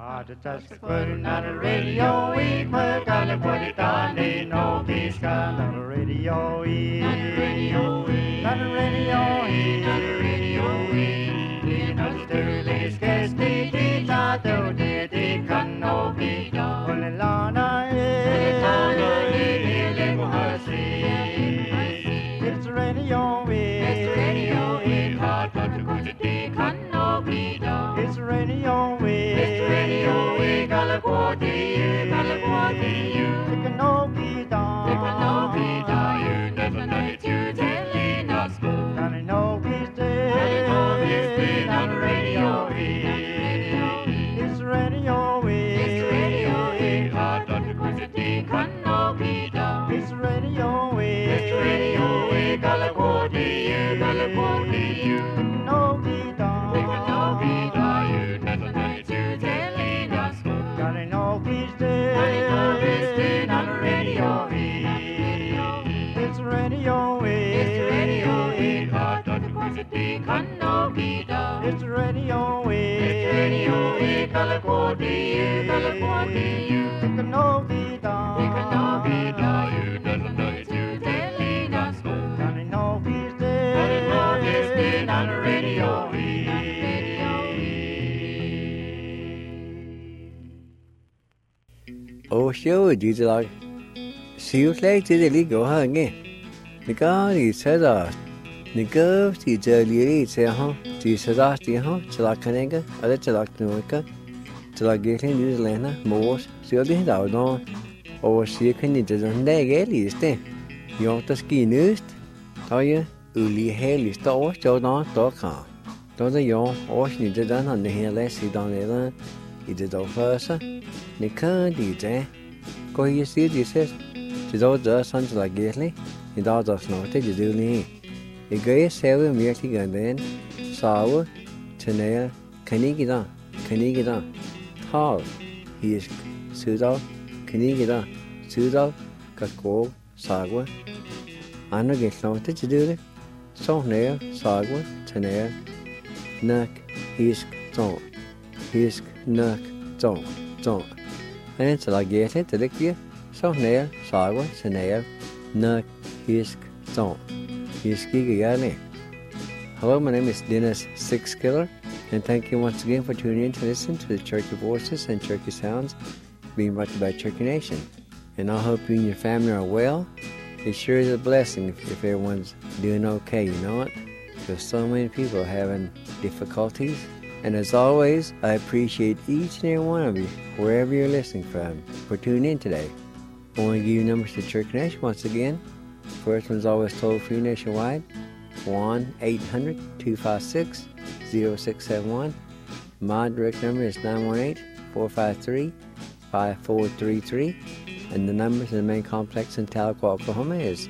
the touch putting on the radio, we put on the body down, they know peace on the radio, on the radio, on the radio, on the radio, we know the earliest guess, they did not do, they can know be done. Only Lana is, it's the radio, it's the radio, it's hard but the good they can know be done. It's the radio, it's the radio, we gotta go to you, gotta go to you. They can know be done, they can know be done. You never know it, you telling us go. And I know he's dead, and I know he's dead on the radio. It's the radio, it's the radio, it's hard but the good they can know be done. It's the radio, it's the radio, we gotta go to you, gotta go to you. They can know be done, they can know be done. You never know it, you telling us go. And I know he's dead, and I know he's dead on the radio. It's the radio, it's the radio, it's hard but the good they can know be done. It's the radio, it's the radio, we gotta go to you, gotta go to you. They can know be done, they can know be done. You never know it, you telling us go. And I know he's dead, and I know he's dead on the radio. Ồ xíu gì chứ lại xíu lấy chứ để lý cổ hơn nghe nè có gì sẽ rồi nè có thì giờ lý sẽ không thì sẽ ra thì không sẽ là cái này cái ở đây sẽ là cái cái sẽ là cái này như thế này mua xíu đi đâu đó ồ xíu cái nàyจะได้cái lý thế nhiều tất kỳ nữa thôi lý hay lý to cho nó to cả đó là nhiều ồ thìจะได้nó này là xí đó này làอีจะตัวเฟิร์สนี่คือดีใจก็ยิ่งสิ่งที่เสร็จจะตัวจะสั่งจะละเกียรตินี่ตัวจะสนุกที่จะดูนี่อีกก็ยิ่งเซลล์มีที่กันเดินสาวเช่นนี้คันนี้กี่ตัวท้าวฮีสซื้อตัวคันนี้กี่ตัวซื้อตัวกับโก้สาวอันนั้นก็สนุกที่จะดูเลยสองเนี่ยสาวเช่นนี้นักฮีสจงฮีสนักจงอันนี้จะละเกียรติจะได้เกียรติสองเนี่ยสาวเช่นนี้นักฮีสจงฮีสกี่กี่อย่างนี่ Hello, my name is Dennis Sixkiller, and thank you once again for tuning in to listen to the Cherokee Voices and Cherokee Sounds being brought to you by Cherokee Nation. And I hope you and your family are well. It sure is a blessing if everyone's doing okay, you know it? Because so many people are having difficulties. And as always, I appreciate each and every one of you, wherever you're listening from, for tuning in today. I want to give you numbers to Cherokee Nation once again. First one's always toll free nationwide. 1-800-256-0671. My direct number is 918-453-5433. And the numbers in the main complex in Tahlequah, Oklahoma is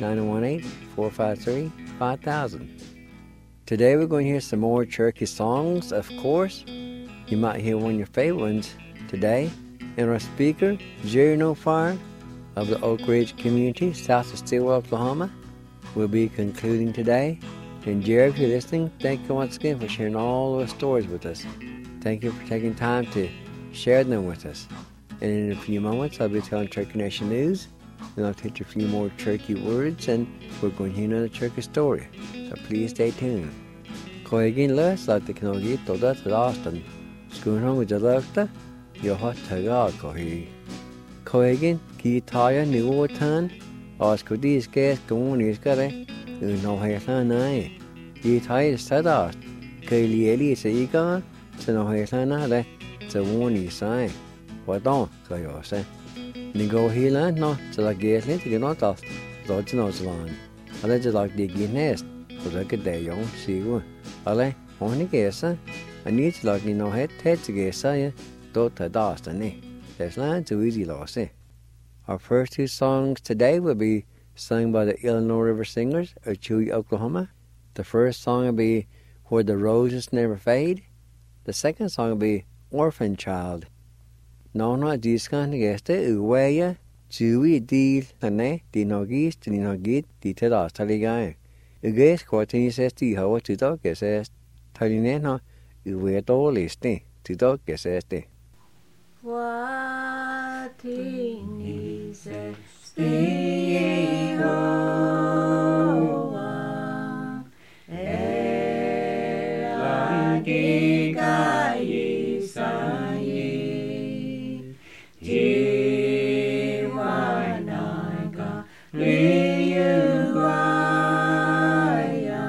918-453-5000. Today we're going to hear some more Cherokee songs, of course. You might hear one of your favorite ones today. And our speaker, Jerry No Fire of the Oak Ridge community, south of Stillwell, Oklahoma, will be concluding today. And Jerry, if you're listening, thank you once again for sharing all those stories with us. Thank you for taking time to share them with us. And in a few moments, I'll be telling Cherokee Nation news. Then I'll teach you a few more Cherokee words, and we're going to hear another Cherokee story. So please stay tuned. Ko egin les la teknologi toda trastan. Skun hong jalakta yo hot taga ko hi. Ko egin ki taya ni wotan as ko dis ges ko ni skare. No hay sa nai. Ki taya sada. Ke li eli se iga. Se no hay sa na le. Se woni sai. Wa don ko yo se. Ni go hilan no se la ges le ti no tas. Do no zlan. Ale jalak di ginest. Ko da ke de yong si wo. Ale oni gesa. Ani jalak ni no het gesa ya. Do ta das ni. There's land too easy loss. Our first two songs today will be sung by the Illinois River Singers of Chewy, Oklahoma. The first song will be Where the Roses Never Fade. The second song will be Orphan Child. No diskan geste uweya Chewy di tane di nogis di nogit di tada taligai. Uges kwatini says di hawa tuto geses taline no uwe to listi tuto geseste. Watini se Yehowa Elagika Isaye Jiwanaga Liyuaya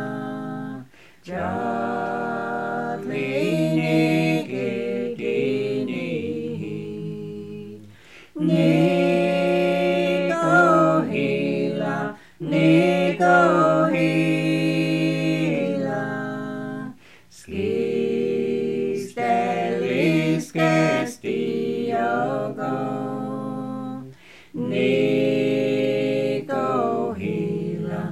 Nico hila, skis delis gestiogo. Nico hila,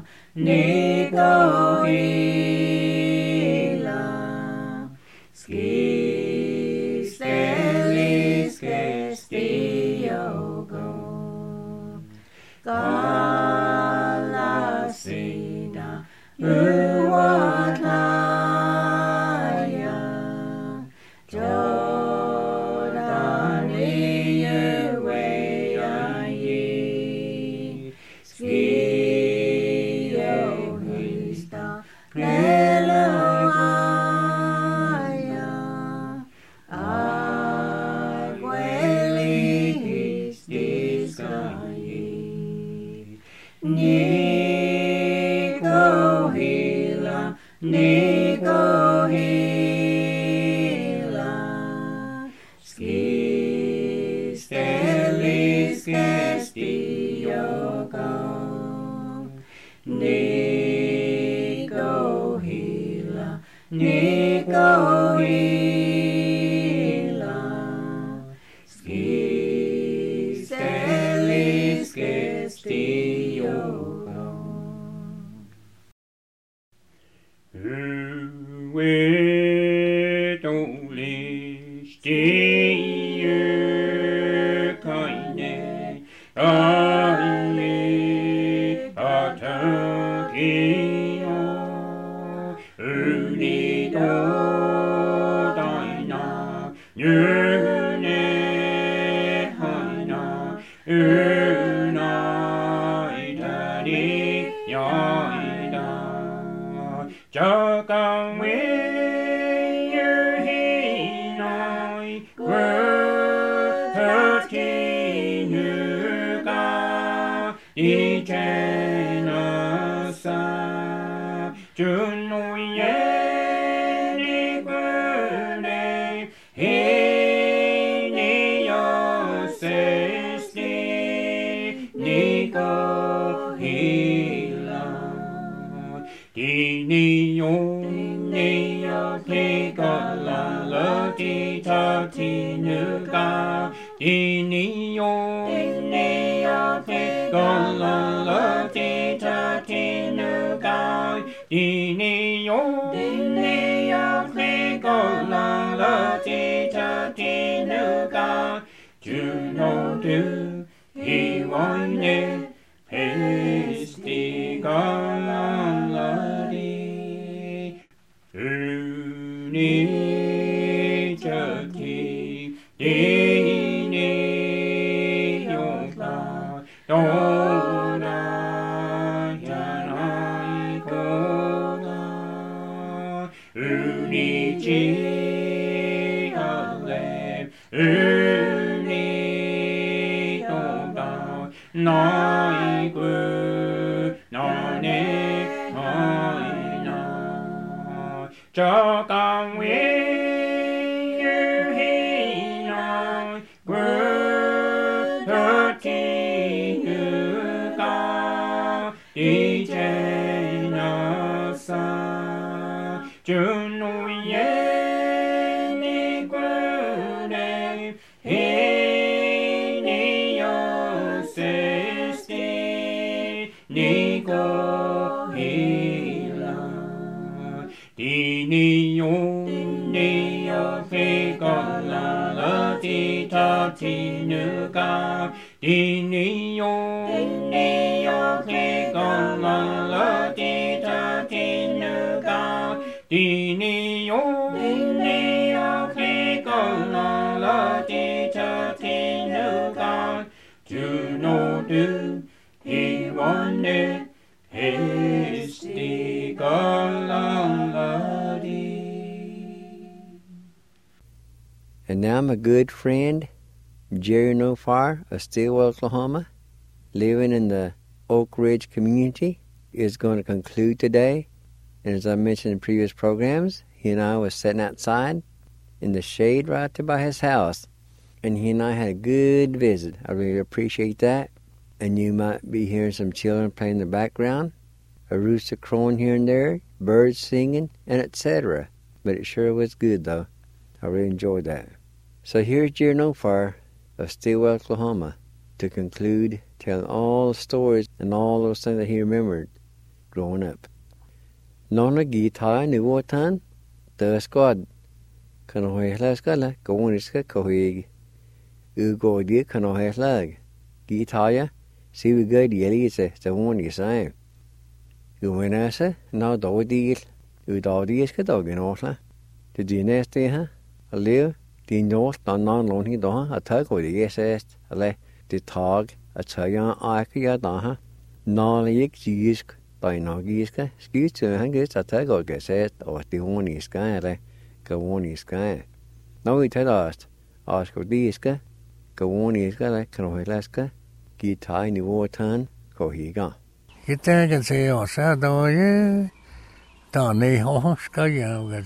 skis delis gestiogo. Galasina Uwataya Jordani Uweyayi Skio Hista Neloaya Agueli Histiskayi Nico hila, skis delis gestiogo. Nico hila, skis delis gestiogo. Dini yo, dini yo, du I vannet hestig allaladi. And now my good friend, Jerry Nofar of Stillwell, Oklahoma, living in the Oak Ridge community, is going to conclude today. And as I mentioned in previous programs, he and I was sitting outside in the shade right there by his house. And he and I had a good visit. I really appreciate that. And you might be hearing some children playing in the background, a rooster crowing here and there, birds singing, and etc. But it sure was good, though. I really enjoyed that. So here's Jerry Nofar of Stillwell, Oklahoma, to conclude telling all the stories and all those things that he remembered growing up. Nona guitar nu wotan, the squad. Can I hear skala, go on iska kohig. Ugo di can I hear lag. Guitar, see we good yelise, the one you say. Uwenasa, now do deal. Udadi iska dog in Osla. The dinner stay, huh? A live. The north non long he don't a tug or the yes, a le the tog a tayan aka daha. No yik jisk by no giska, ski to hang it a tug or get or the one is sky, le go one is sky. Now we tell us, ask of diska, go one is gala, can we laska, get tiny water, go he gone. You take and say, oh, Sado, yeah, don't need horse, go you,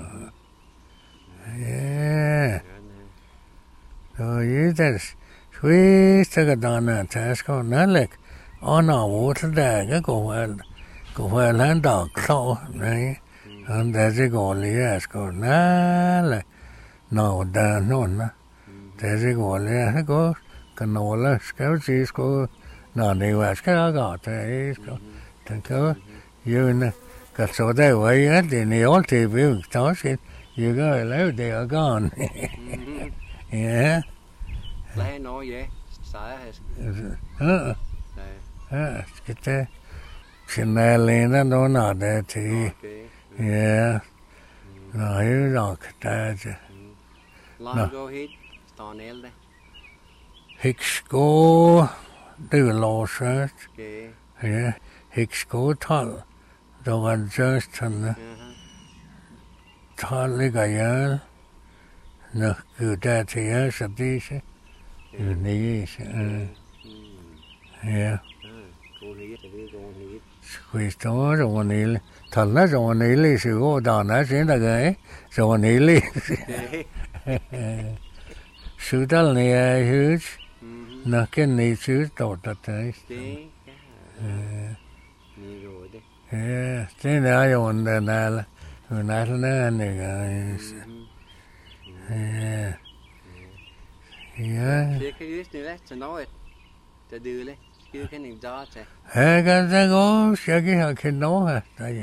yeah. So you just sweet take down that task on that like on our water dagger go well and dog so right and there's a goal yes go like no down no there's a goal yeah go canola scouts go no they was got go go you got so that way at the old TV talking. You go loud, they are gone. Yeah. Play no, yeah. Size. Get there. Chanelina, no, not that tea. Yeah. No, you don't get that. Long go hit, Stone Elde. Hicks go, do law shirt. Okay. Yeah. Hicks go tall. The one just on Tali Gayal, no good at the years of these. Yeah. Squeezed over one hill. Tell us on hill is you go down as in the guy. So on hill is. Shoot all near huge. Knocking needs shoot out the taste. Yeah, stay there on the Nile. Not learning, guys. Yeah. Yeah. Thế cái dưới này cho nói cho đưa lên chưa cái niệm gió chứ. Hey, cái đó sẽ cái họ khi nói hả? Tại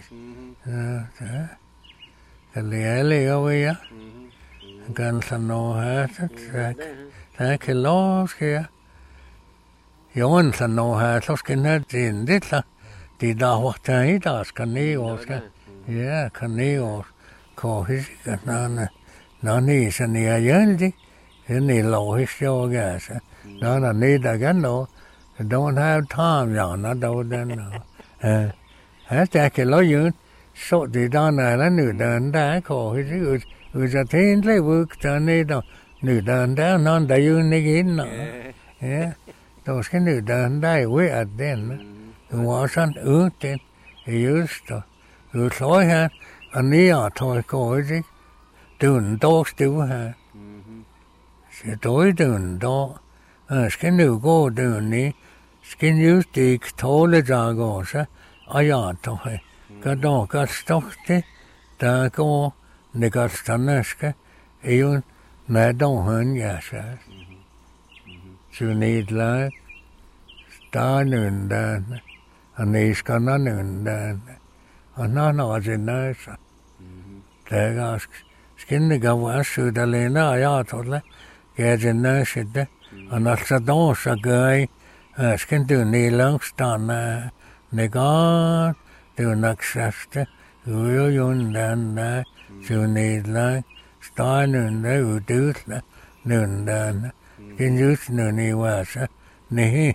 cái lẽ ở đây á. Cái sản nó hả? Tại cái lỗ kia. Yon sản nó hả? Số cái này tiền đấy là thì đã hoặc trái đã cái này hoặc yeah, Caneo, Cohis, Nani, Sania Yandy, any low his show gas. None I need again, no. Don't have time, young, I don't know. I take a lawyer, so the Don Island, New Dun, that call his was a thinly work, done it, New Dun down on the unit, yeah. Those can New Dun die, we at then. It wasn't Urtin, he used to. Rồi thói ha, anh ấy ở thôi coi chứ, đường đó still ha, sẽ tối đường đó, cái nữ cô đường này, cái nữ thì thô là ra gõ sa, ai ở thôi, cái đó cái stock thế, ta có này cái stanners cái, yêu này đâu hơn nhà sa, sự need là, ta nương đàn, anh ấy cái nó nương đàn. No, it's in there. They ask, skin the governor, should the lena, I told get in there, should they? And that's a dose, a guy, skin to kneel Langston, they got to next sister, who you then, to need like, Stein and they would do noon then, skin use no knee was, nee,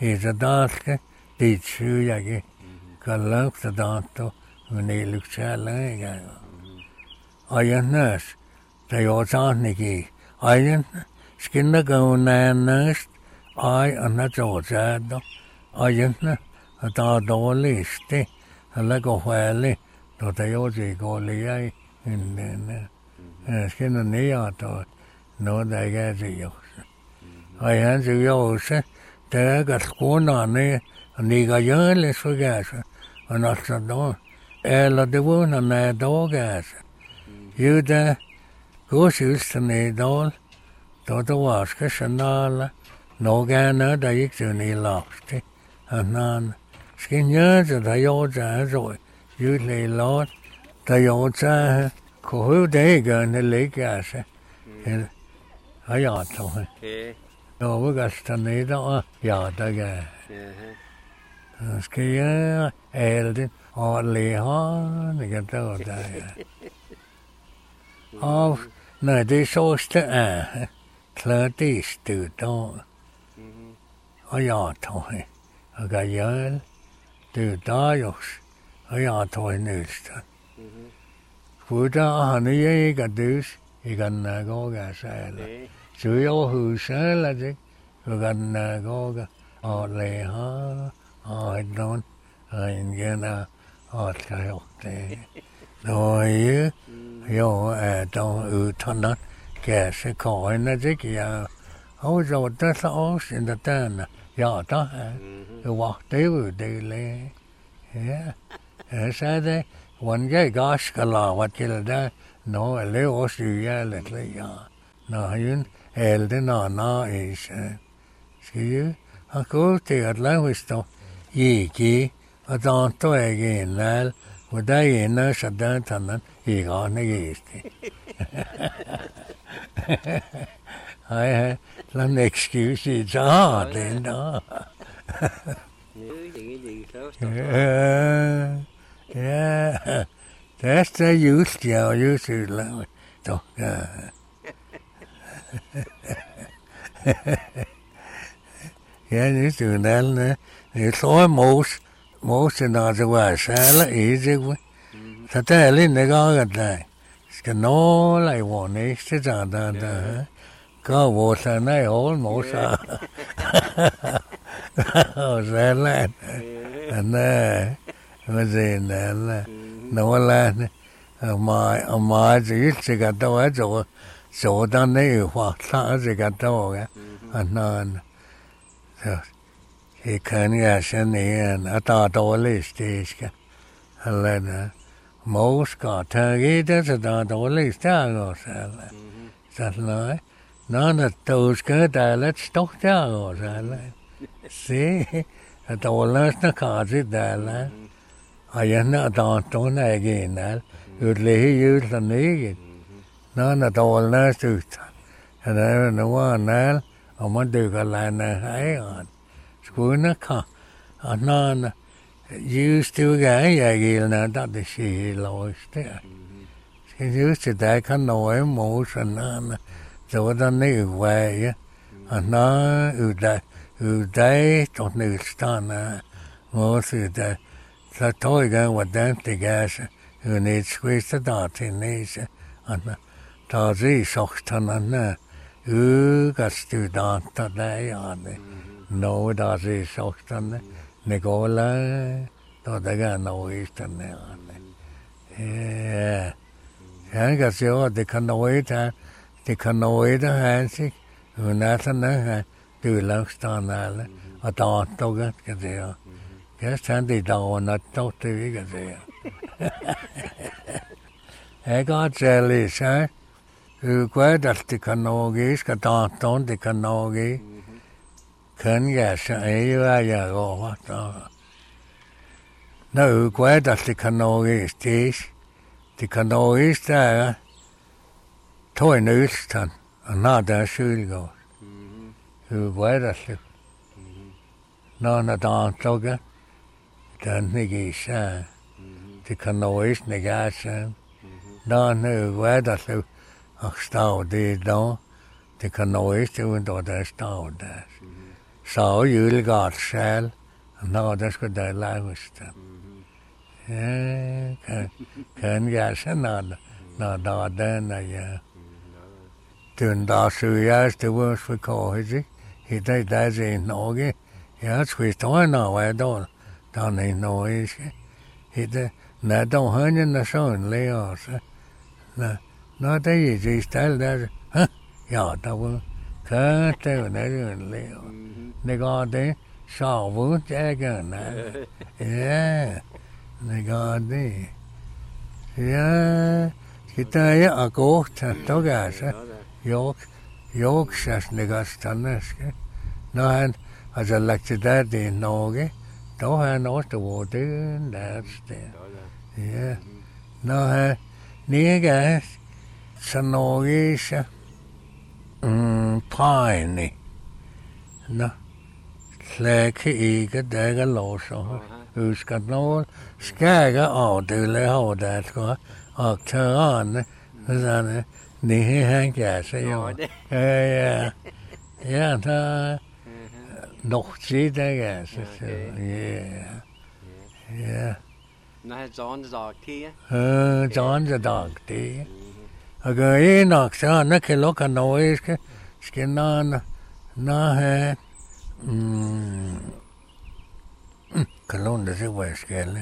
se taatke tiitsyjäkin. Kallaukta taatto, niilyksäällä eikä. Ajan näs, tai oo saatnikin. Ajan skinnakaun näen näst, ai anna tootsääddo. Ajan nä, taatoo listi, halla kohväli, jousikooli jäi. Skinna niatoo, no täikäsi jousa. Ajan se jousa, täkäs kunnani, niiga jölle sukäsä. On alsa tuon. Älä te vuonna näe tookäsä. Jytä, kuusystäni tuol, tuota vaskassa naalla. No käännä täikseni lausti. Annan, skin jönsä ta joutsää soi. Jytlei laat, ta joutsää. Kohu teikään ne leikäsä. Ajatoin. No vukasta niitä ajatagää. Ska jag elden aldrig ha något där. Av när det såste är klart istut då. Och jag tar och jag du dajos och jag tar nystan. Fuda han är gadus I kan gåga säla. Så jag husäla det och kan gåga och leha. Aidon, aingena, aatkajohteen. No joo, äton uttanan käsi koina tekijä. Hausa tässä osinta tänä. Ja tähän. Ja vahti yhdelle. Ja säädä. Wan jäi kaskalaavat kiltä. No, ele osi jäljelle ja. Nahjun elde nana isä. Skiju. Han kuulti, että lähvistä Jiki, että on toikin näillä, mutta ei näissä tänään ikaan kiisti. Ai, on excuse saatiin. Tästä just ja just yllä. Ja nyt ynnällä. Nyt on muusin asia säällä itse. Tätä elinne kaagataan. Ska nolla ei vuonneista saadaan tähän. Kauvoissa näin on muussa. On sellainen. Näin. Mä siin näillä. Nollainen. Maa itse katsoa, että suotan ne yhvahtaa se katsoa. Annan. I kan jäsen igen att dålistiska. Eller moska tagit så dålistiska också eller. Så nej. När det ska det lätt stocka också eller. Se att dålistiska kanske där. Ajarna datorn igen eller. Utlehi julen igen. När dålistiska ut. Eller någon eller om man dyker landa här. Skuina ka anan used to ga gilna that the she lost there. She used to that kan no emotion an so the new way ana udai tot nu stana was the toy ga what them the gas who needs squeeze the dot in these ana tazi soxtana gas to dot today on No, das ist auch dann Nicola, da der Neuesten. Ja, ganz ja, die Kanoide haben sich und nachher du längst dann alle, und da doch gesehen. Gestern die Dauer hat doch die gesehen. Gaat zelfs, hè? U kwijt dat die Kanoge is, gedaan die Kanoge. Kan jeg sige, hvad jeg går der. Når kvært at det kan noget stes, det kan noget der tog en østan, og når der er sølgård. Kvært at det. Når der er togget, der er ikke især. Det kan noget ikke er især. Når kvært at det, og stav det der, det kan noget ikke uden der stav der. så julegat sjæl. Nå, det skulle der laves det. Ja, kan jeg se når der den ja. Den der søger det var for korrekt. Det der er Norge. Jeg tror det når var der i Norge. Det når der han er sådan lærer så. Når det er det sted der. Ja, der var kan det når lærer. Det går det. Så jeg gerne. Ja. Det går det. Ja. Det er godt at du gør så. Jo, så ligger standardske. Når han altså lagt til der i Norge, da har han også været det der sted. Ja. Når han ligger så Norge så prægende. Nå. Slække ikke, der er låser. Husker noget. Skægge afdele har det, tror og tørrende. Sådan, det han gør sig jo. Ja. Ja, der nok til det gør sig. Ja. Nej, John dag til. John dag til. Og gør I nok, så han kan lukke noget, skal når han Kalon det var jeg skal.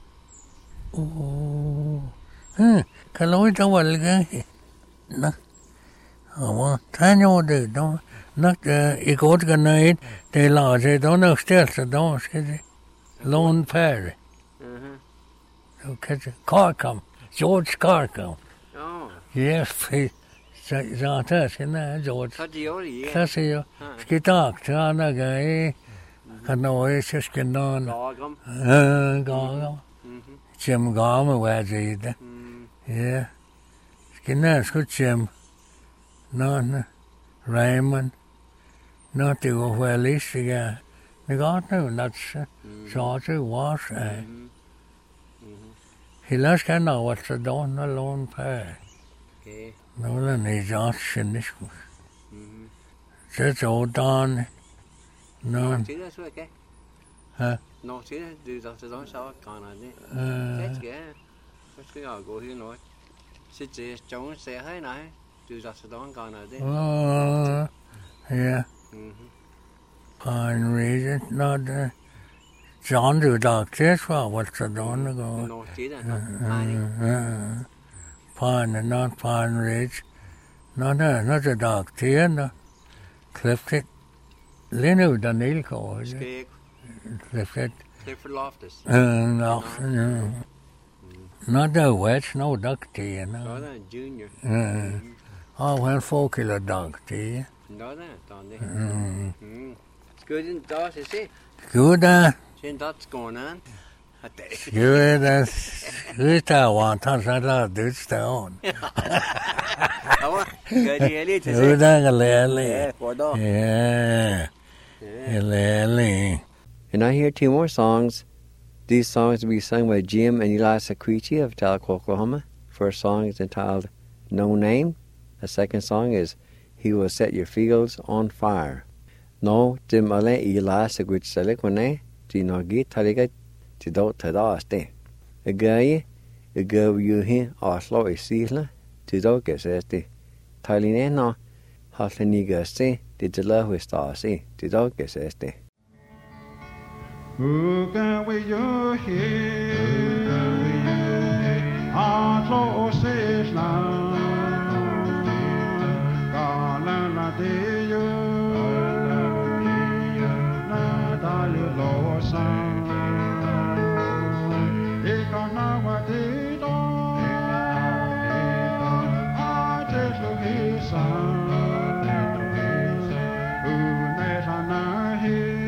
Kalon der var det. Nå. Og han gjorde det då. Nok I godt kan ikke. Det lader sig då nok stille så då skal det. Lone Perry. Så kan det Carcom. George Carcom. Yes, så der skal der George. Så siger jeg. Skal tak til andre gange. Kan noget så skal nogen. Gargam. Jim Garme var det det. Ja. Skal der skulle Jim. Nå, Raymond. Nå, det var vel ikke. Det godt nu, så det var så. Hellere skal han over til dagen og låne på. Nå, der er ikke også kjenneskus. Så så dagen. Nå. Hæ? Nå, til det, du der så grænder det. Det skal jeg. Så skal jeg gå hen og så det Jones siger hej nej. Du der så grænder det. Ja. Han reader not John du doctor for what's the dawn go. Nå, til det. Pine not Pine Ridge. Not a doctor no. Clifton. Leno Daniel call. Clifton Loftus. No. Not a wetch, no doctor, no. Not a junior. Oh, well, 4 kilo doctor. Not that, don't they? It's good in Dawes, is it? Good, Seeing that's going on. good, good, I want to do stone. Good, really, to Good, Lily. Yeah, for dog. Yeah, Lily. And I hear 2 more songs. These songs will be sung by Jim and Eli Saquichi of Talc, Oklahoma. First song is entitled No Name. The second song is He Will Set Your Fields on Fire. No, Jim Ale Eli Saquichi Selikwane, Gino Gitaliga, Tidot Tadaste. A guy, a girl you hear, or slow a seasler, Tidot Gessesti. Talinena, Hasleniga se, Tidilla with Star se, Tidot Gessesti. Who can we you hear? Our close is now. Galana de you. Nadali losa. Ikanawa de do. I just look his son. Who met on our hill.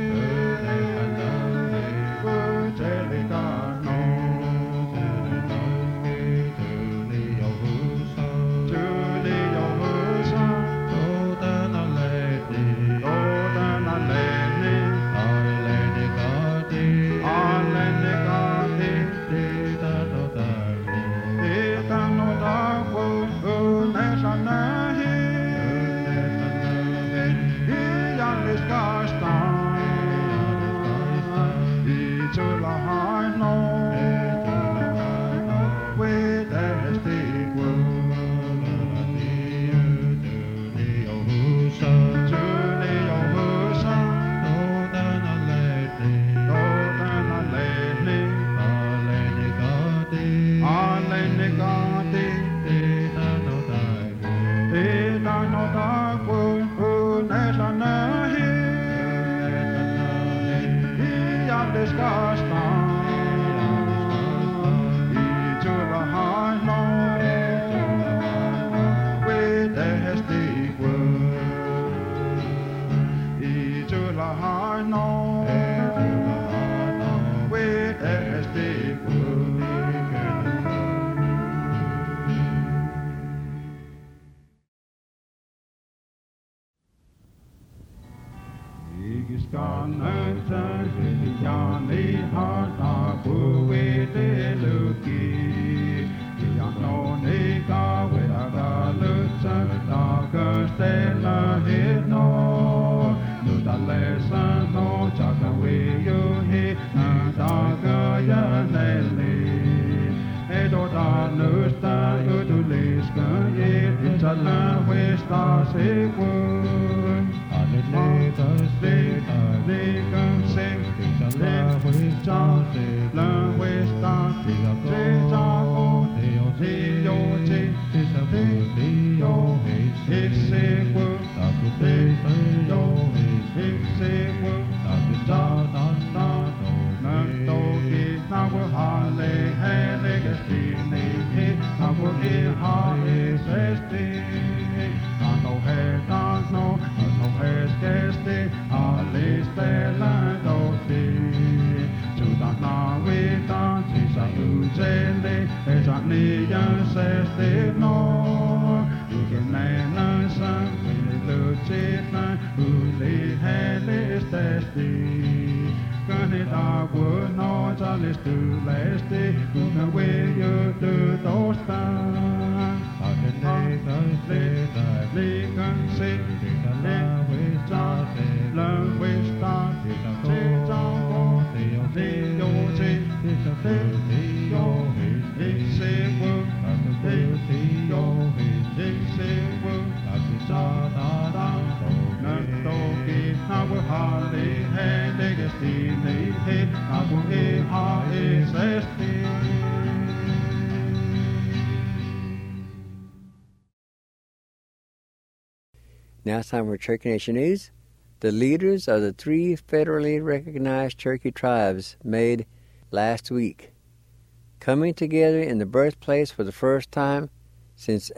Now it's time for Cherokee Nation News. The leaders of the 3 federally recognized Cherokee tribes made last week, coming together in the birthplace for the first time since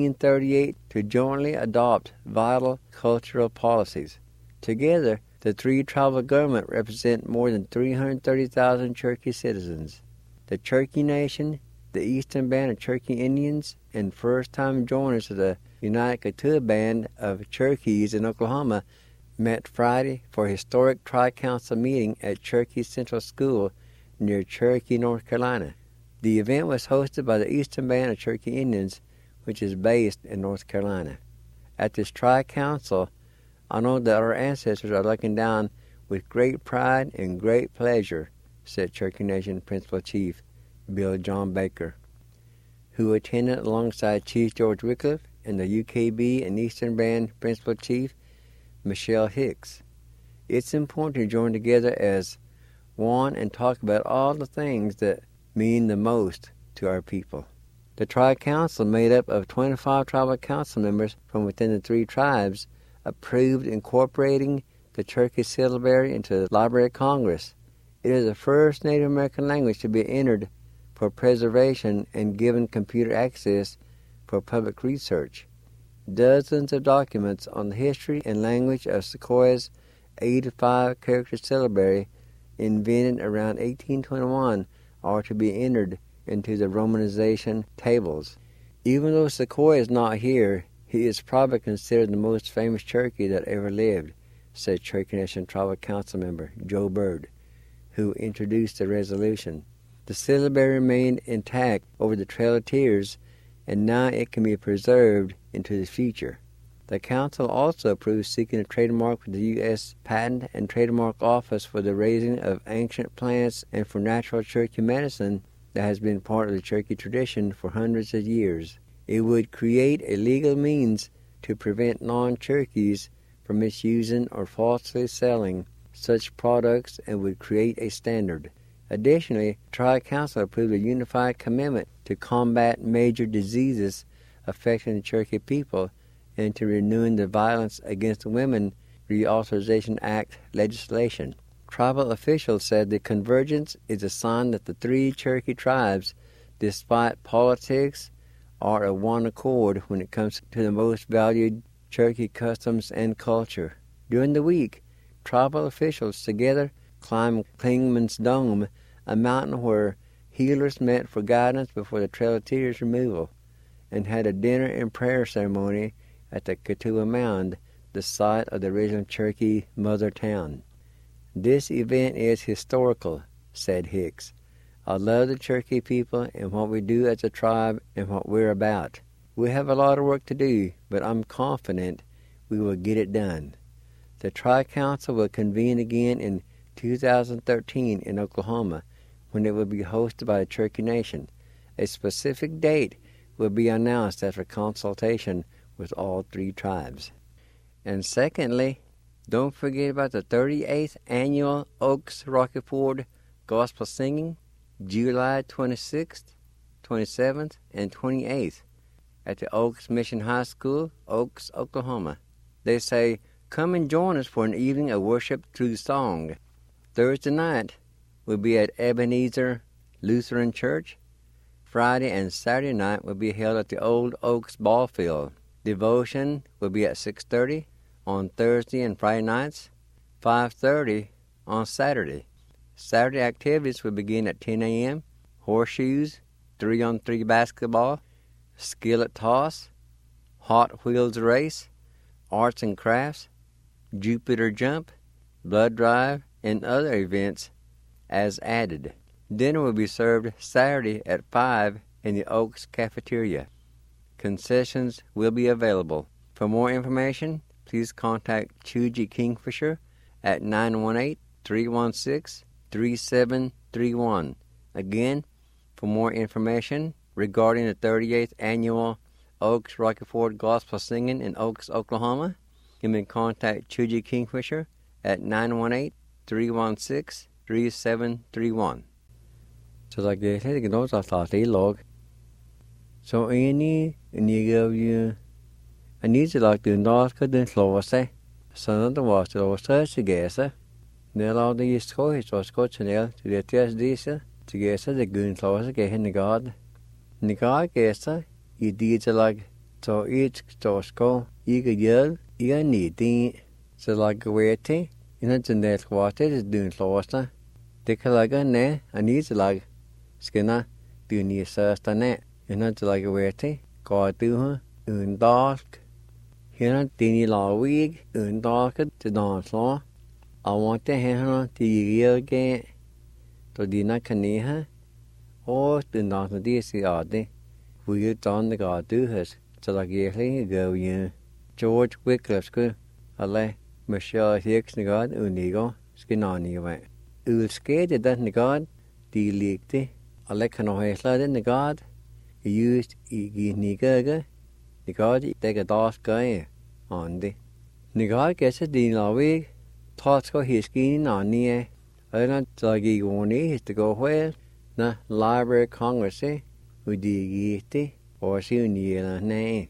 1838 to jointly adopt vital cultural policies. Together, the 3 tribal governments represent more than 330,000 Cherokee citizens. The Cherokee Nation, the Eastern Band of Cherokee Indians, and first-time joiners of the United Kituah Band of Cherokees in Oklahoma met Friday for a historic Tri-Council meeting at Cherokee Central School near Cherokee, North Carolina. The event was hosted by the Eastern Band of Cherokee Indians, which is based in North Carolina. At this Tri-Council, I know that our ancestors are looking down with great pride and great pleasure, said Cherokee Nation Principal Chief Bill John Baker, who attended alongside Chief George Wycliffe and the UKB and Eastern Band Principal Chief Michelle Hicks. It's important to join together as one and talk about all the things that mean the most to our people. The Tri-Council, made up of 25 tribal council members from within the 3 tribes, approved incorporating the Cherokee syllabary into the Library of Congress. It is the first Native American language to be entered for preservation and given computer access for public research. Dozens of documents on the history and language of Sequoia's 85-character syllabary, invented around 1821, are to be entered into the romanization tables. Even though Sequoia is not here, he is probably considered the most famous Cherokee that ever lived, said Cherokee Nation Tribal Council member Joe Bird, who introduced the resolution. The syllabary remained intact over the Trail of Tears, and now it can be preserved into the future. The Council also approved seeking a trademark with the U.S. Patent and Trademark Office for the raising of ancient plants and for natural Cherokee medicine that has been part of the Cherokee tradition for hundreds of years. It would create a legal means to prevent non-Cherokees from misusing or falsely selling such products and would create a standard. Additionally, the Tri-Council approved a unified commitment to combat major diseases affecting the Cherokee people and to renewing the Violence Against Women Reauthorization Act legislation. Tribal officials said the convergence is a sign that the three Cherokee tribes, despite politics, are of one accord when it comes to the most valued Cherokee customs and culture. During the week, tribal officials together climbed Clingman's Dome, a mountain where healers met for guidance before the Trail of Tears removal, and had a dinner and prayer ceremony at the Katua Mound, the site of the original Cherokee mother town. This event is historical, said Hicks. I love the Cherokee people and what we do as a tribe and what we're about. We have a lot of work to do, but I'm confident we will get it done. The Tri-Council will convene again in 2013 in Oklahoma, when it will be hosted by the Cherokee Nation. A specific date will be announced after consultation with all three tribes. And secondly, don't forget about the 38th Annual Oaks Rocky Ford Gospel Singing, July 26th, 27th, and 28th at the Oaks Mission High School, Oaks, Oklahoma. They say, come and join us for an evening of worship through song. Thursday night will be at Ebenezer Lutheran Church. Friday and Saturday night will be held at the Old Oaks Ball Field. Devotion will be at 6:30 on Thursday and Friday nights, 5:30 on Saturday. Saturday activities will begin at 10 a.m. Horseshoes, 3-on-3 basketball, skillet toss, Hot Wheels race, arts and crafts, Jupiter jump, blood drive, and other events as added. Dinner will be served Saturday at 5 in the Oaks cafeteria. Concessions will be available. For more information, please contact Chuji Kingfisher at 918-316-3731. Again, for more information regarding the 38th Annual Oaks Rocky Ford Gospel Singing in Oaks, Oklahoma, you may contact Chuji Kingfisher at 918-316-3731. So like they say, you know, the log. So any give you I need to like the north could then slow say. So the was to search together. Now all the east coast was got to nail to the test this together the good close again in the God. In the God guess you did like so each to school you could yell you need the so like waiting in the net water is doing closer. Take a like a ne I need to like Skinner do near first and net. In the like waiting God do her in dark. Here Dinny Law Week in dark to dance law. I want to hand to you again to dinner caneha or to not the DC oddly. We done the God do his so like yearly go you. George Wycliffe school. Ale Michelle Hicks the God unigo skin on you went. Ul scared that the God the leaked. Ale can always let in the God. Used nigga. The God take a dog guy on the God gets a dean all week. Thoughts go his skin on near. I don't like you want to go well. Na Library Congress with the gate or soon year nay.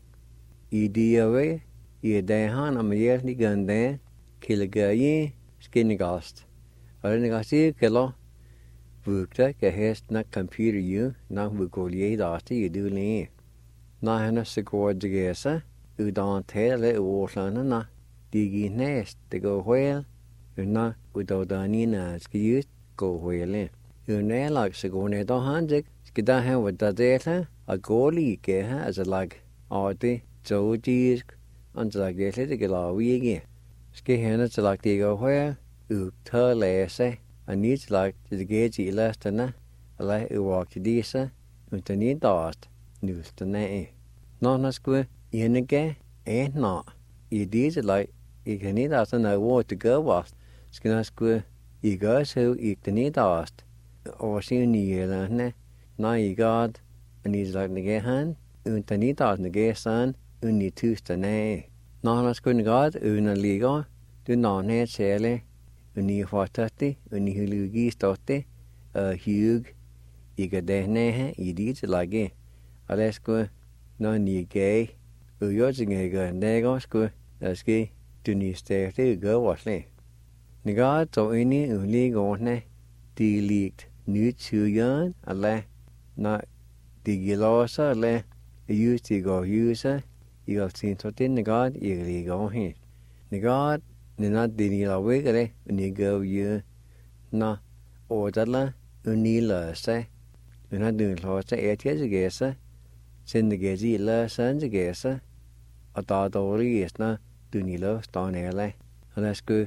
Away, ye dahan a yearly gun there, kill a guy, skinny ghost. I don't got see kilo. Vukta, a haste not computer you, not vucolier after you do lay. Na hana secord the gessa, who don't tell it waterland na, diggy nest to go whale, you not without Danina ski go whale. You nail like Sigone do handic, skidahan with the data, a goalie geha as a lag, arty, Jojisk, and the like the gala wiggy. Ski hana to like the go whale, who tell say, and needs like the gauge last and a light who walk to disa, and to need dust. News to nay. Not as good, yenige, ain't not. You did like, you can need us no war to go with. Skin as good, you guys who eat the need dust. Or see near, now you got, and he's like the gay hand, and to need us the gay son, and you tooth to nay. Not as good God, and a legal, do not need sally, and you for 30, and you lugi stotti, a hug, you get there, nay, you did like it. Let's go. nó nhị kế yếu chỉ nghe cái này có sku là cái tu ni ste thì cái what le ni ga to ini uli go ne di liegt nu chuyan ale na di gilosa le use ti go use I go sin to tin ni ga I li go hi ni ga ni na di ni la we gare ni go you na o da la ni la se ni na du lo se e tie ji ge se sin de ge ji la san ji ge se a da do ri is na du ni lo sta ne le alas ku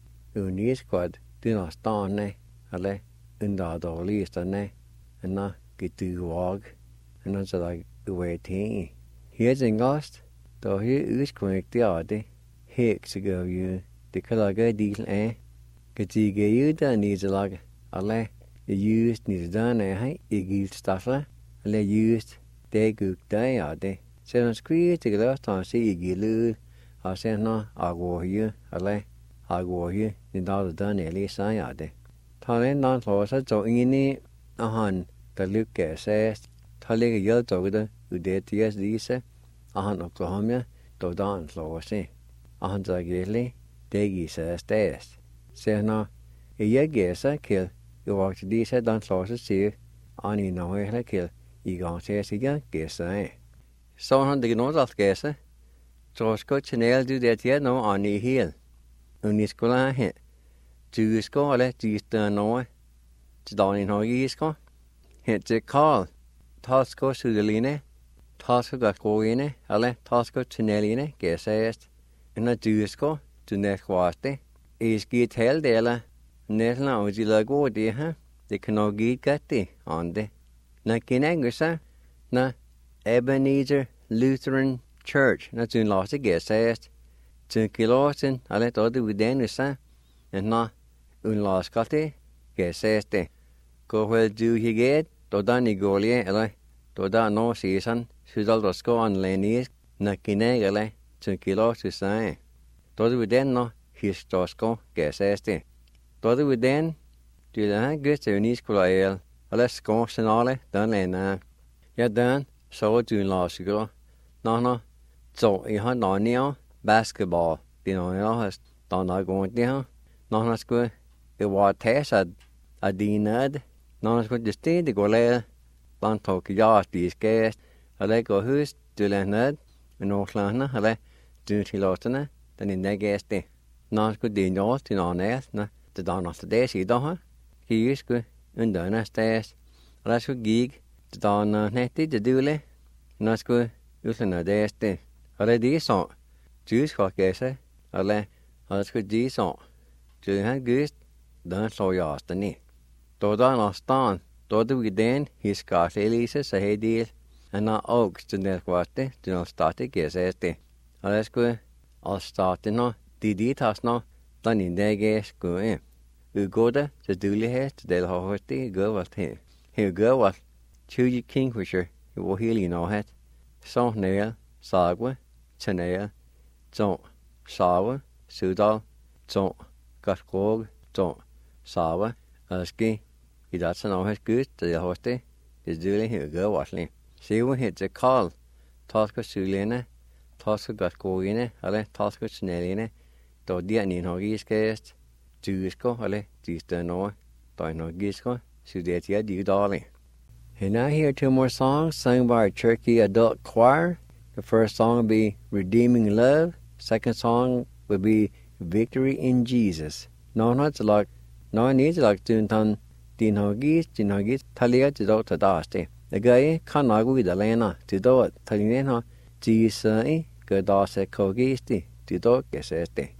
ni squad du na sta ne ale in da do li sta ne na ge du wog na so like the way thing here's in ghost do he is connect the ade hek to go you the color ga deal ge ti ge you da ni like ale the used ni da ne hai I gil stuff ale used de gu dai ade so on screen to go to see gilu a se no ago you ale ago you ni da ne le sa ya de ta le non lo sa zo in ni a han the look ge se ta le ge yo zo de u de ts di se a han Oklahoma do dan lo se a han za ge le de gi se stes se no e ye ge sa kill you walk to di se dan lo se ani no he kill I gang se se ge se so han de no dat ge se Trosko channel du det ja no ani hel uniskola he du sko ale du sta no tdani no isko he te call tasko sudeline tasko gakoine ale tasko channeline gesest na du sko du net kwaste is git hel dela netla ojila go de ha de kno git gatte ande na kinengusa na Ebenezer Lutheran Church na tun lost gesest tun kilosen ale to du denusa na un lost kate geseste go well do higet to dani golie ele to da no season sudal do sko on lenis na kinegale tun kilosen to du den no histosko geseste to du den du da gust unis kulael ale sko senale dan lena ja dan so tun lost go no so I had no basketball has done going there no school it was test at dinad no school just stay to go le ban talk ya these guys I go who's to learn no klana ale do til lotna den in the guest no school de no til on na the down of the day see do he is go and done stairs I school gig the down net to do le no school usna de ale di so juice ko kese ale asko di so ju han gust dan so yast ni to da na stan to du den his ka elise sa hedil ana oaks den der kwarte den state geseste ale sko al state no di tas no dan in dege sko u goda se dulihet del hohti go wat he go wat chu kingfisher wo heli no het so neil sagwa Chanea, John, Sawa, Sudal, John, Gaskog, John, Sawa, Aski, that's an always good to the hoste, is doing here go washing. See when hit the call, Tosca Sulina, Tosca Gaskogine, Ale, Tosca Chanelina, do Dianin Hogis cast, Juisco, Ale, Distano, Dino Gisco, Sudetia, du darling. And now here 2 more songs sung by our Cherokee Adult Choir. The first song will be Redeeming Love. Second song will be Victory in Jesus. No needs like Tuntan Dinhogis, Talia to do to daste. The guy can't argue the lena to do it. Talina, Jesus, Godase Kogisti, to do geseste.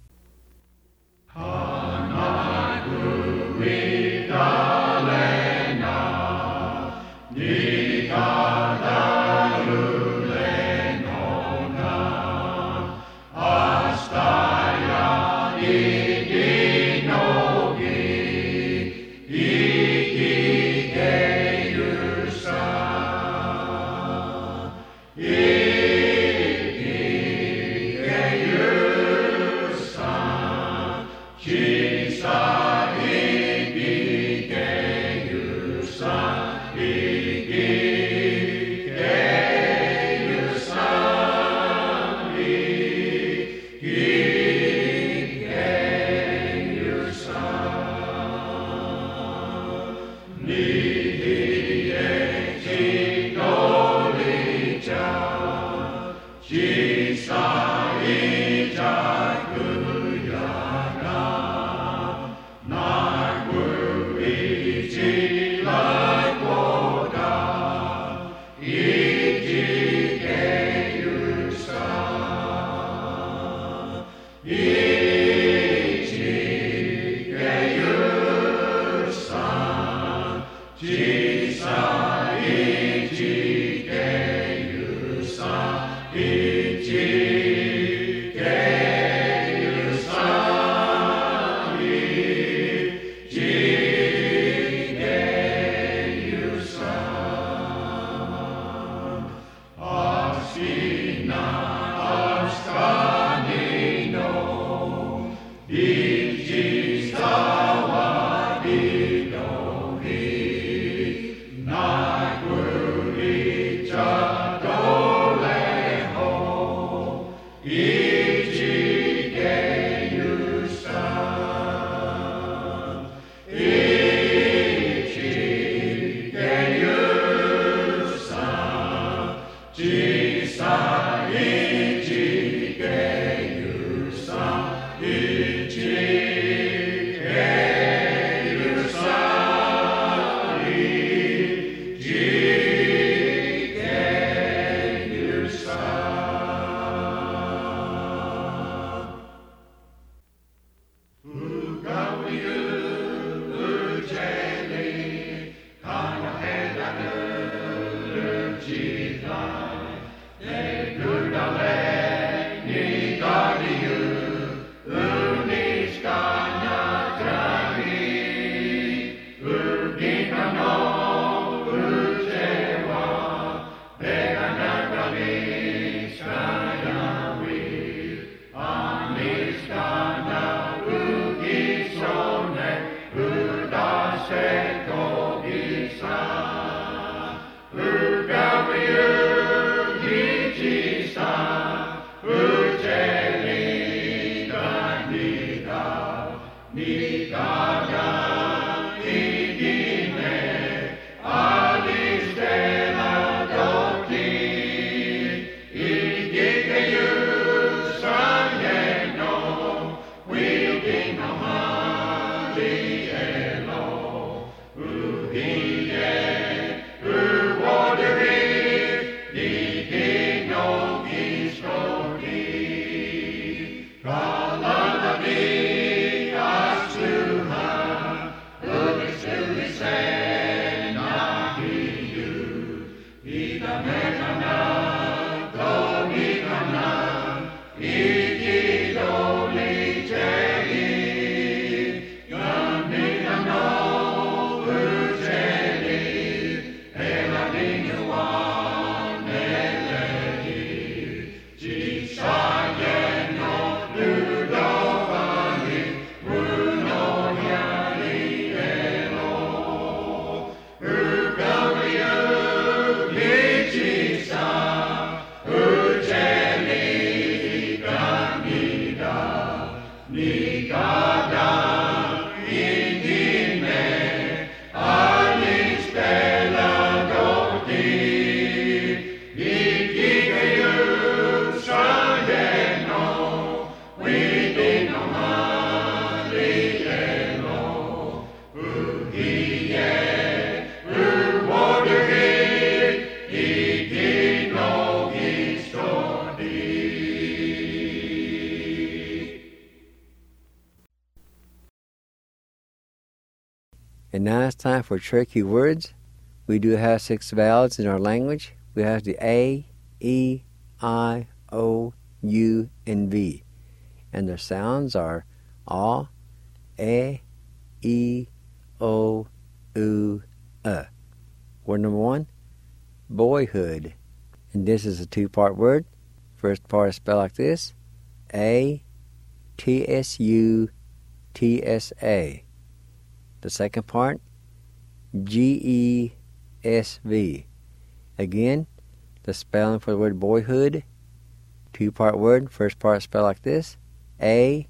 And now it's time for tricky words. We do have 6 vowels in our language. We have the A, E, I, O, U, and V. And their sounds are A, E, O, U, Word number 1, boyhood. And this is a 2-part word. First part is spelled like this: A, T-S-U-T-S-A. The second part, G-E-S-V. Again, the spelling for the word boyhood, 2-part word. First part is spelled like this: A,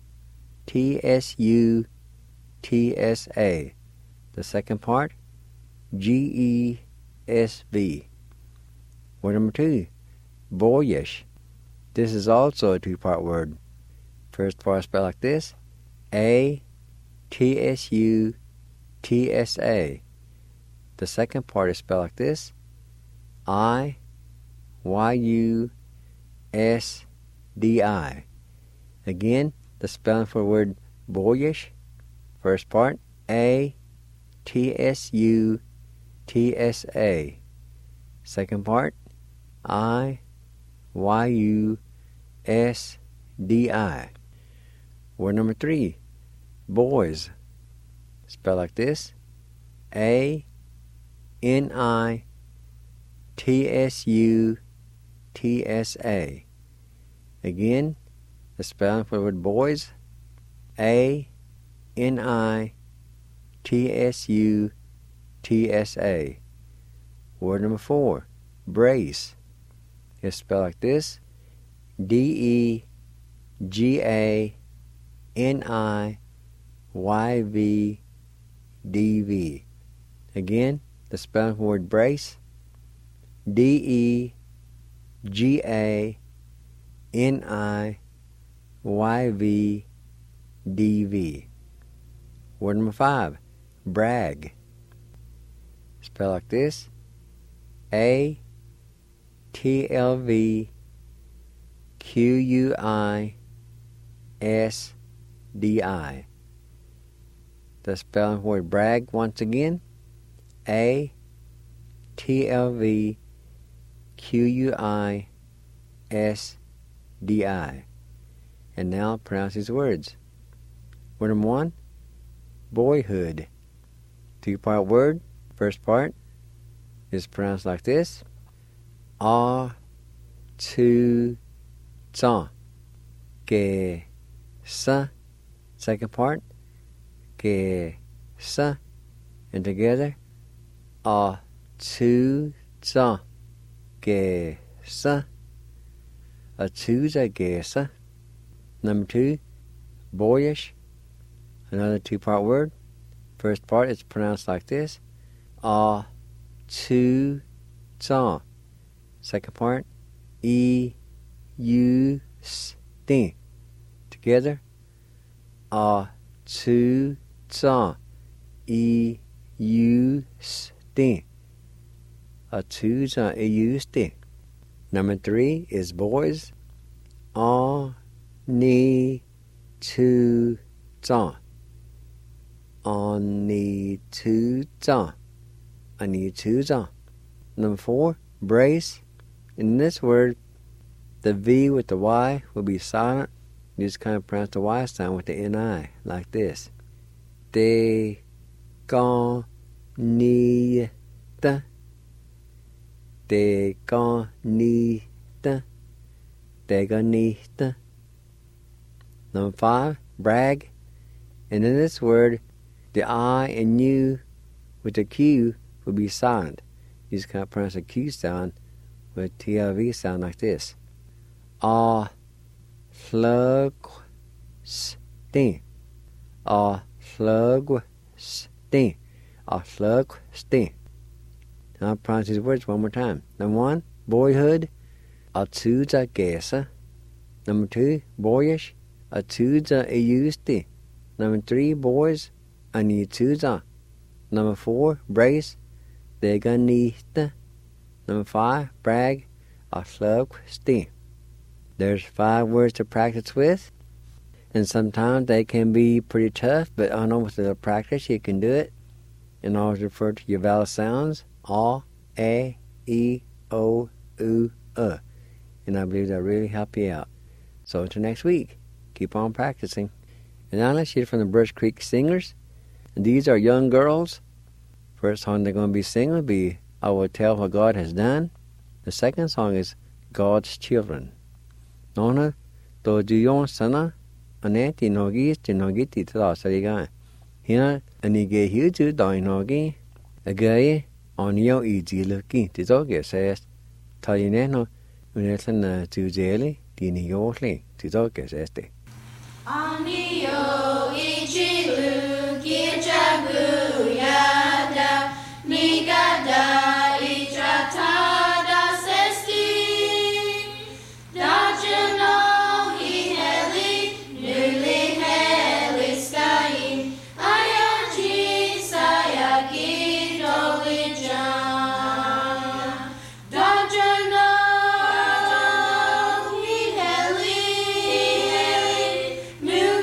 T-S-U-T-S-A. The second part, G-E-S-V. Word number 2, boyish. This is also a 2-part word. First part is spelled like this: A, T-S-U-T-S-A. The second part is spelled like this: I-Y-U-S-D-I. Again, the spelling for the word boyish. First part, A-T-S-U-T-S-A. Second part, I-Y-U-S-D-I. Word number 3, boys. Spell like this, A-N-I-T-S-U-T-S-A. Again, the spelling for the word boys, A-N-I-T-S-U-T-S-A. Word number 4, brace. It's spelled like this, D-E-G-A-N-I-Y-V-D-V. Again, the spelling for the word brace, D-E-G-A-N-I-Y-V-D-V. Word number 5, brag. Spell like this, A-T-L-V-Q-U-I-S-D-I. The spelling for word brag once again, A-T-L-V-Q-U-I-S-D-I. And now pronounce these words. Word number 1, boyhood. 2-part word. First part is pronounced like this, A-tu-ta. Ge-sa. Second part, ge-sa. And together, A-tu-ta. Ge-sa. A-tu-ta, ge-sa. Number 2, boyish. Another 2-part word. First part is pronounced like this, A-tu-ta. Second part, E-U-S-T. Together, A-tu-ta. E-U-S-T. A-tu-ta, E-U-S-T. Number 3 is boys. A-ni-tu-ta. A-ni-tu-ta. A-ni-tu-ta. Number 4, brace. In this word, the V with the Y will be silent. You just kind of pronounce the Y sound with the N-I, like this. De-ga-ni-ta. De-ga-ni-ta. De-ga-ni-ta. Number 5, brag. And in this word, the I and U with the Q will be silent. You just kind of pronounce the Q sound with TLV sound like this. A-slug-sti. A-slug-sti. A-slug-sti. Now I'll pronounce these words one more time. Number 1, boyhood. A-tu-ta-ge-sa. Number 2, boyish. A-tu-ta-e-u-sti. Number 3, boys. A-ni-tu-ta. Number 4, brace. De-ga-ni-ta. Number 5, brag. A-slug-sti. There's 5 words to practice with, and sometimes they can be pretty tough, but I know with a little practice you can do it. And always refer to your vowel sounds, A, A, E, O, U, and I believe that'll really help you out. So until next week, keep on practicing. And now let's hear from the Brush Creek Singers. And these are young girls. First song they're going to be singing will be I Will Tell What God Has Done. The second song is God's Children. Nona, to duyon sana, ane tinogis tinogiti tala sariga. Hina anige huju dainogi, agaye onio ijiluki tizoge says, talineno unetan tujeli diniyoli tizoge says. Anio ijiluki jagu yada, nigada ijatada sesti. Dajano hiheli, nuli heli skai, ayaji sayaki dolijan. Dajano hiheli, nuli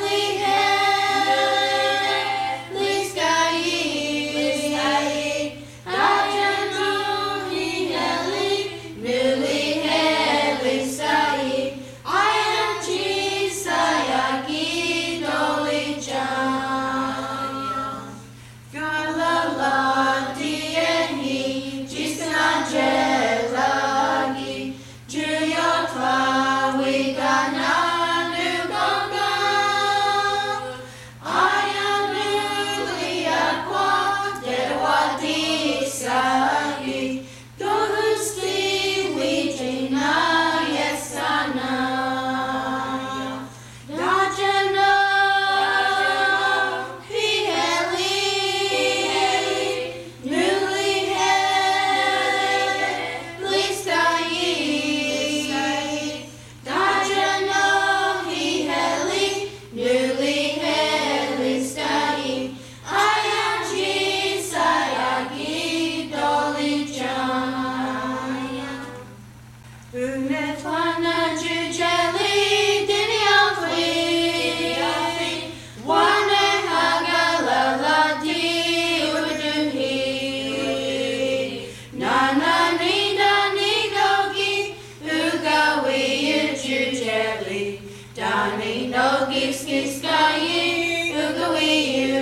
Dani no gis gayi ugawiyu.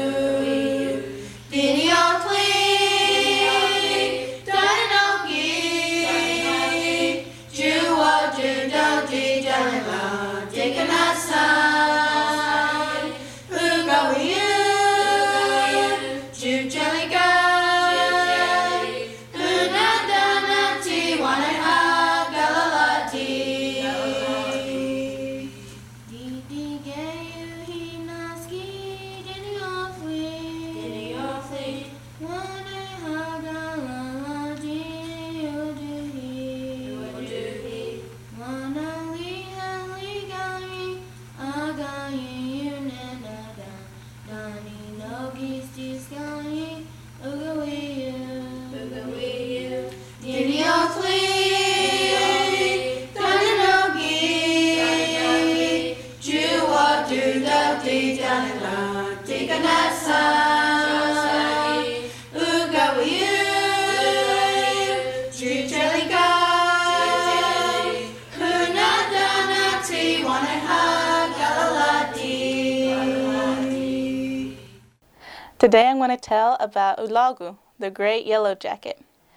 Dini otli dani no gi. Juwa judo di janela dikanasai ugawiyu. Ju jelika unadana ti wanaha galalati. Today I'm going to tell about Ulagu, the great yellow jacket.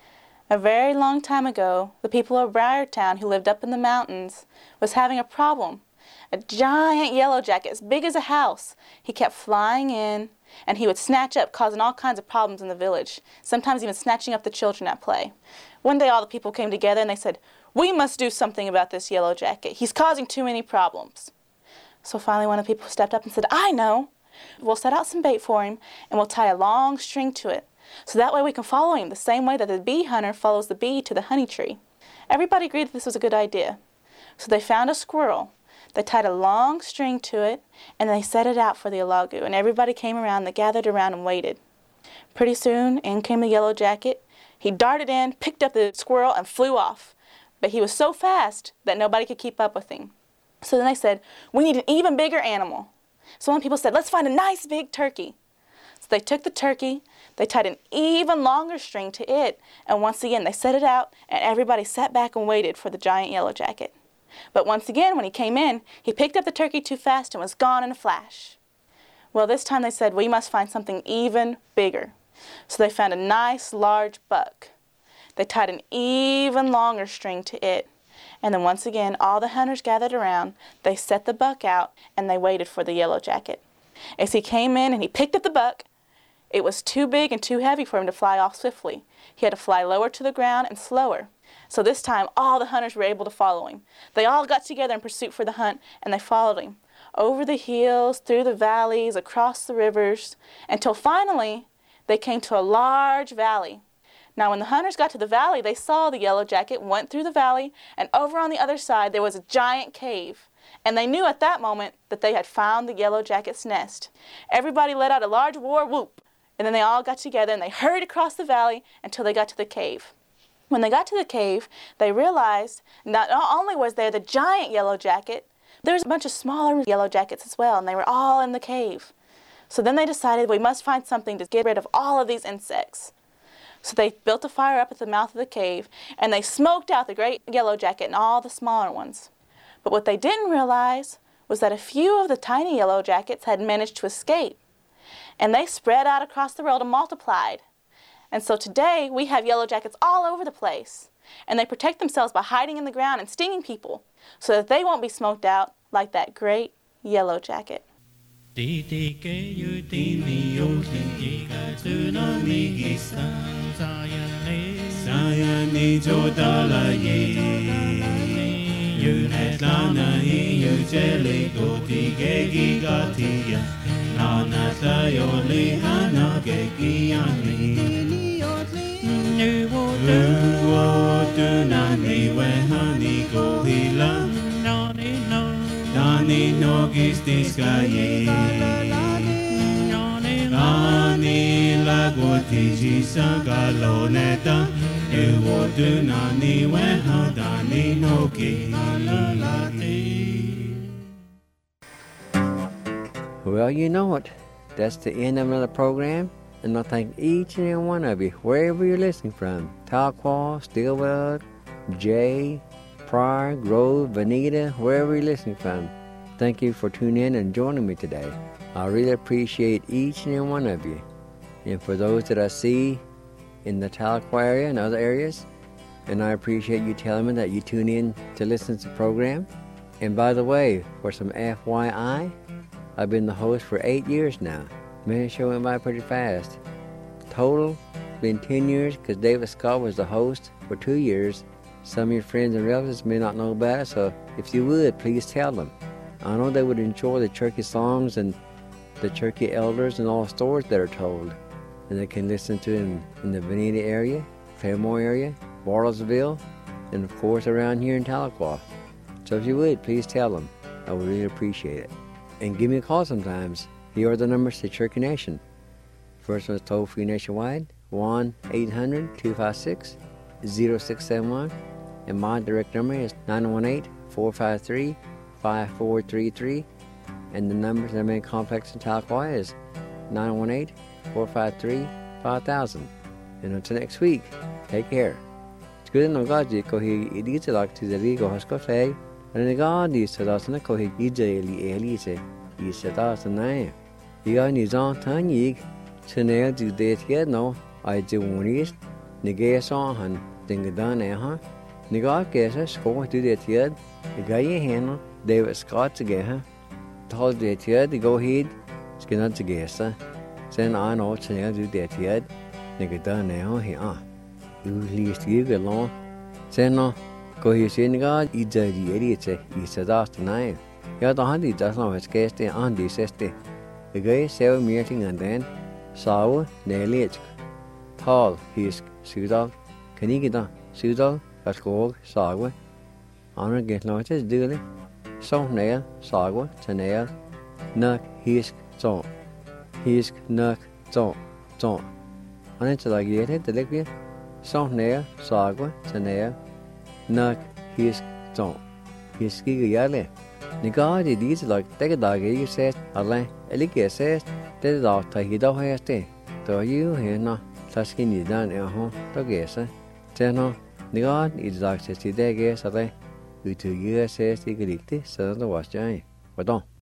A very long time ago, the people of Briartown who lived up in the mountains was having a problem. A giant yellow jacket as big as a house. He kept flying in, and he would snatch up, causing all kinds of problems in the village, sometimes even snatching up the children at play. One day all the people came together and they said, "We must do something about this yellow jacket. He's causing too many problems." So finally one of the people stepped up and said, "I know. We'll set out some bait for him, and we'll tie a long string to it, so that way we can follow him the same way that the bee hunter follows the bee to the honey tree." Everybody agreed that this was a good idea. So they found a squirrel. They tied a long string to it, and they set it out for the Ulagu, and everybody came around. They gathered around and waited. Pretty soon, in came the yellow jacket. He darted in, picked up the squirrel, and flew off. But he was so fast that nobody could keep up with him. So then they said, "We need an even bigger animal." So one people said, "Let's find a nice big turkey." So they took the turkey, they tied an even longer string to it, and once again they set it out, and everybody sat back and waited for the giant yellow jacket. But once again, when he came in, he picked up the turkey too fast and was gone in a flash. Well, this time they said, "We must find something even bigger." So they found a nice large buck. They tied an even longer string to it. And then once again, all the hunters gathered around, they set the buck out, and they waited for the yellow jacket. As he came in and he picked up the buck, it was too big and too heavy for him to fly off swiftly. He had to fly lower to the ground and slower. So this time, all the hunters were able to follow him. They all got together in pursuit for the hunt, and they followed him over the hills, through the valleys, across the rivers, until finally they came to a large valley. Now when the hunters got to the valley, they saw the yellow jacket, went through the valley, and over on the other side there was a giant cave. And they knew at that moment that they had found the yellow jacket's nest. Everybody let out a large war whoop, and then they all got together and they hurried across the valley until they got to the cave. When they got to the cave, they realized not only was there the giant yellow jacket, there was a bunch of smaller yellow jackets as well, and they were all in the cave. So then they decided, we must find something to get rid of all of these insects. So they built a fire up at the mouth of the cave, and they smoked out the great yellow jacket and all the smaller ones. But what they didn't realize was that a few of the tiny yellow jackets had managed to escape, and they spread out across the world and multiplied. And so today we have yellow jackets all over the place, and they protect themselves by hiding in the ground and stinging people so that they won't be smoked out like that great yellow jacket. Nani no gistis gaye Nani la gotiji sagaloneta Ewodu nani wehadani no ki Well, you know it. That's the end of another program. And I thank each and every one of you, wherever you're listening from. Tahlequah, Stillwell, Jay, Pryor, Grove, Veneta, wherever you're listening from. Thank you for tuning in and joining me today. I really appreciate each and every one of you. And for those that I see in the Tahlequah area and other areas, and I appreciate you telling me that you tune in to listen to the program. And by the way, for some FYI, I've been the host for 8 years now. Man, the show went by pretty fast. Total, been 10 years because David Scott was the host for 2 years. Some of your friends and relatives may not know about it, so if you would, please tell them. I know they would enjoy the Cherokee songs and the Cherokee elders and all the stories that are told. And they can listen to it in the Veneta area, Claremore area, Bartlesville, and of course around here in Tahlequah. So if you would, please tell them. I would really appreciate it. And give me a call sometimes. Here are the numbers to Cherokee Nation. First one is toll-free nationwide, 1-800-256-0671. And my direct number is 918-453-5433. And the numbers in the main complex in Tahlequah is 918-453-5000. And until next week, take care. Good no gaji ko hi idit lak ti zali go hasko fay and ga di sadasna ko hi ijeli eli se I sadasna ya ni zan tan yi chene du de tie no I ju woni nige so han ding dan e ha niga ke sa sko du de tie ga ye hen David Scott to get ha told de tie to go heed skina to get sa sen I know chene du de tie nige dan e ha hi List you along. Seno, go here, Senegal, Ijadi, Ediate, Isadas tonight. Yet the honey does not escape the Andy sister. The gay sell meeting and then sour, nearly tall, his Sudal, Canigida, Sudal, Ascog, Sagwa. Honor get notice, duly. So nail, Sagwa, Tanel, Nuck, Hisk, Zon. Hisk, Nuck, Zon, Zon. Until I get it, the liquid. So near, Sagwa, Tanea, Nuck, Hisk, Zon. Hiski Yale. Nigard is like take a dog, you said, Alain, Elikia says, the dog Tahido has day. Though you hear no, Taskin is done at home, to guess, Teno, Nigard is like 60 days, Alain, who 2 years says, Igritti, son of the was giant. But don't.